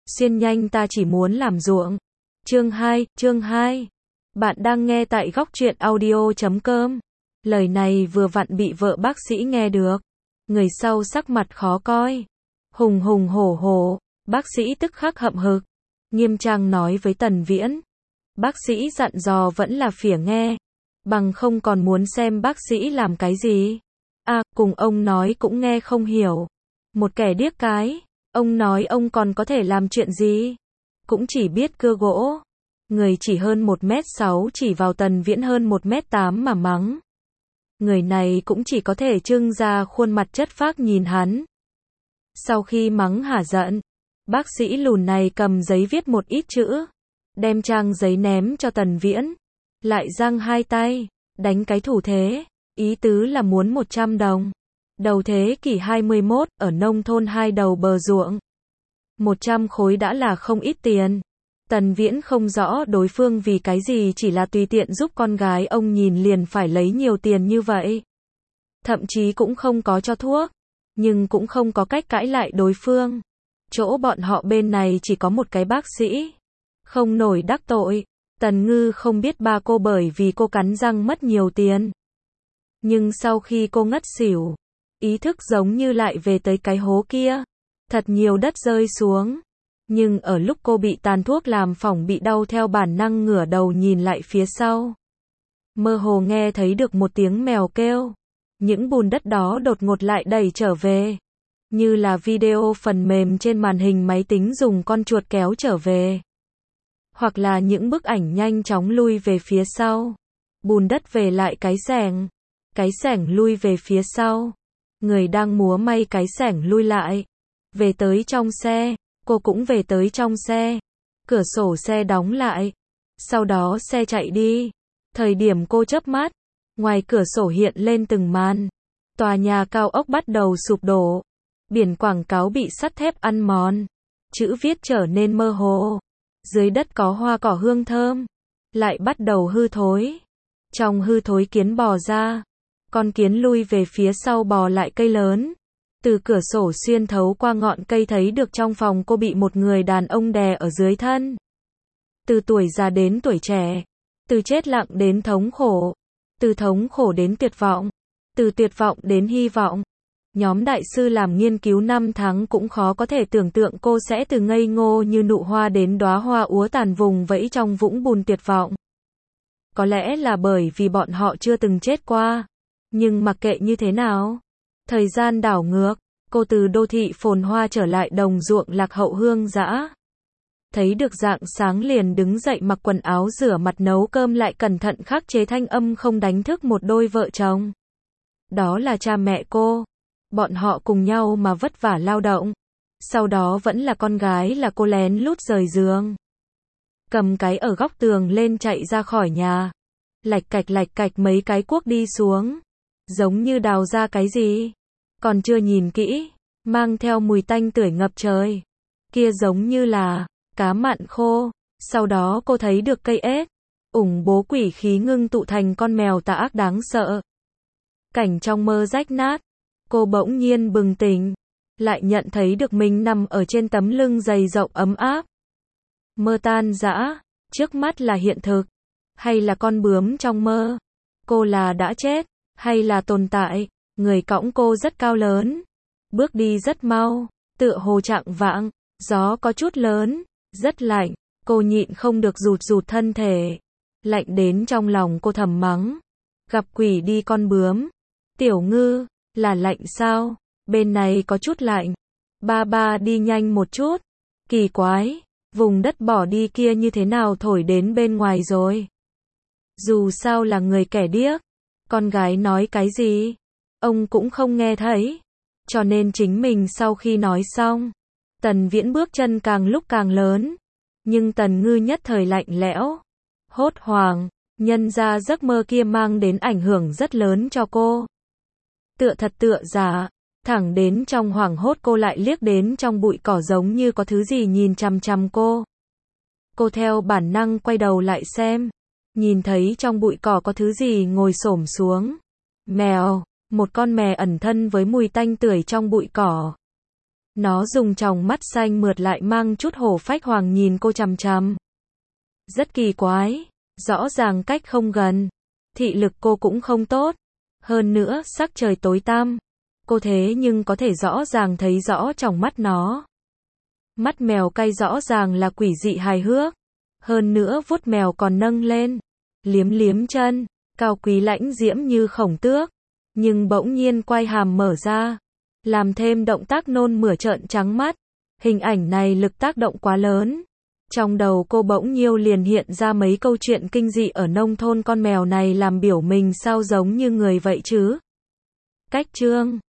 Xuyên nhanh ta chỉ muốn làm ruộng. Chương 2. Bạn đang nghe tại góc truyện audio.com. Lời này vừa vặn bị vợ bác sĩ nghe được. Người sau sắc mặt khó coi. Hùng hùng hổ hổ, bác sĩ tức khắc hậm hực. Nghiêm trang nói với Tần Viễn. Bác sĩ dặn dò vẫn là phỉa nghe. Bằng không còn muốn xem bác sĩ làm cái gì. Cùng ông nói cũng nghe không hiểu. Một kẻ điếc cái. Ông nói ông còn có thể làm chuyện gì? Cũng chỉ biết cưa gỗ. Người chỉ hơn 1m6 chỉ vào Tần Viễn hơn 1m8 mà mắng. Người này cũng chỉ có thể trưng ra khuôn mặt chất phác nhìn hắn. Sau khi mắng hả giận, bác sĩ lùn này cầm giấy viết một ít chữ. Đem trang giấy ném cho Tần Viễn. Lại giang hai tay, đánh cái thủ thế. Ý tứ là muốn 100 đồng. Đầu thế kỷ 21, ở nông thôn hai đầu bờ ruộng. 100 khối đã là không ít tiền. Tần Viễn không rõ đối phương vì cái gì chỉ là tùy tiện giúp con gái ông nhìn liền phải lấy nhiều tiền như vậy. Thậm chí cũng không có cho thuốc. Nhưng cũng không có cách cãi lại đối phương. Chỗ bọn họ bên này chỉ có một cái bác sĩ. Không nổi đắc tội. Tần Ngư không biết ba cô bởi vì cô cắn răng mất nhiều tiền. Nhưng sau khi cô ngất xỉu, ý thức giống như lại về tới cái hố kia. Thật nhiều đất rơi xuống. Nhưng ở lúc cô bị tàn thuốc làm phỏng bị đau theo bản năng ngửa đầu nhìn lại phía sau. Mơ hồ nghe thấy được một tiếng mèo kêu. Những bùn đất đó đột ngột lại đẩy trở về. Như là video phần mềm trên màn hình máy tính dùng con chuột kéo trở về. Hoặc là những bức ảnh nhanh chóng lui về phía sau. Bùn đất về lại cái xẻng lui về phía sau. Người đang múa may cái xẻng lui lại. Về tới trong xe. Cô cũng về tới trong xe. Cửa sổ xe đóng lại. Sau đó xe chạy đi. Thời điểm cô chớp mắt. Ngoài cửa sổ hiện lên từng màn. Tòa nhà cao ốc bắt đầu sụp đổ. Biển quảng cáo bị sắt thép ăn mòn. Chữ viết trở nên mơ hồ. Dưới đất có hoa cỏ hương thơm. Lại bắt đầu hư thối. Trong hư thối kiến bò ra. Con kiến lui về phía sau bò lại cây lớn. Từ cửa sổ xuyên thấu qua ngọn cây thấy được trong phòng cô bị một người đàn ông đè ở dưới thân. Từ tuổi già đến tuổi trẻ. Từ chết lặng đến thống khổ. Từ thống khổ đến tuyệt vọng. Từ tuyệt vọng đến hy vọng. Nhóm đại sư làm nghiên cứu 5 tháng cũng khó có thể tưởng tượng cô sẽ từ ngây ngô như nụ hoa đến đóa hoa úa tàn vùng vẫy trong vũng bùn tuyệt vọng. Có lẽ là bởi vì bọn họ chưa từng chết qua. Nhưng mặc kệ như thế nào, thời gian đảo ngược, cô từ đô thị phồn hoa trở lại đồng ruộng lạc hậu hương dã. Thấy được rạng sáng liền đứng dậy mặc quần áo rửa mặt nấu cơm lại cẩn thận khắc chế thanh âm không đánh thức một đôi vợ chồng. Đó là cha mẹ cô. Bọn họ cùng nhau mà vất vả lao động. Sau đó vẫn là con gái là cô lén lút rời giường. Cầm cái ở góc tường lên chạy ra khỏi nhà. Lạch cạch mấy cái cuốc đi xuống. Giống như đào ra cái gì. Còn chưa nhìn kỹ. Mang theo mùi tanh tưởi ngập trời. Kia giống như là cá mặn khô. Sau đó cô thấy được cây ếch. Ủng bố quỷ khí ngưng tụ thành con mèo tà ác đáng sợ. Cảnh trong mơ rách nát. Cô bỗng nhiên bừng tỉnh. Lại nhận thấy được mình nằm ở trên tấm lưng dày rộng ấm áp. Mơ tan rã. Trước mắt là hiện thực. Hay là con bướm trong mơ. Cô là đã chết. Hay là tồn tại. Người cõng cô rất cao lớn. Bước đi rất mau. Tựa hồ trạng vạng. Gió có chút lớn. Rất lạnh. Cô nhịn không được rụt thân thể. Lạnh đến trong lòng cô thầm mắng. Gặp quỷ đi con bướm. Tiểu Ngư. Là lạnh sao? Bên này có chút lạnh. Ba đi nhanh một chút. Kỳ quái. Vùng đất bỏ đi kia như thế nào thổi đến bên ngoài rồi? Dù sao là người kẻ điếc. Con gái nói cái gì? Ông cũng không nghe thấy. Cho nên chính mình sau khi nói xong. Tần Viễn bước chân càng lúc càng lớn. Nhưng Tần Ngư nhất thời lạnh lẽo. Hốt hoảng. Nhân ra giấc mơ kia mang đến ảnh hưởng rất lớn cho cô. Tựa thật tựa giả. Thẳng đến trong hoảng hốt cô lại liếc đến trong bụi cỏ giống như có thứ gì nhìn chằm chằm cô. Cô theo bản năng quay đầu lại xem. Nhìn thấy trong bụi cỏ có thứ gì ngồi xổm xuống. Mèo. Một con mè ẩn thân với mùi tanh tưởi trong bụi cỏ. Nó dùng tròng mắt xanh mượt lại mang chút hổ phách hoàng nhìn cô chằm chằm. Rất kỳ quái, rõ ràng cách không gần, thị lực cô cũng không tốt, hơn nữa sắc trời tối tăm, cô thế nhưng có thể rõ ràng thấy rõ trong mắt nó. Mắt mèo cay rõ ràng là quỷ dị hài hước, hơn nữa vuốt mèo còn nâng lên, liếm liếm chân, cao quý lãnh diễm như khổng tước, nhưng bỗng nhiên quay hàm mở ra, làm thêm động tác nôn mửa trợn trắng mắt. Hình ảnh này lực tác động quá lớn. Trong đầu cô bỗng nhiêu liền hiện ra mấy câu chuyện kinh dị ở nông thôn, con mèo này làm biểu mình sao giống như người vậy chứ. Cách chương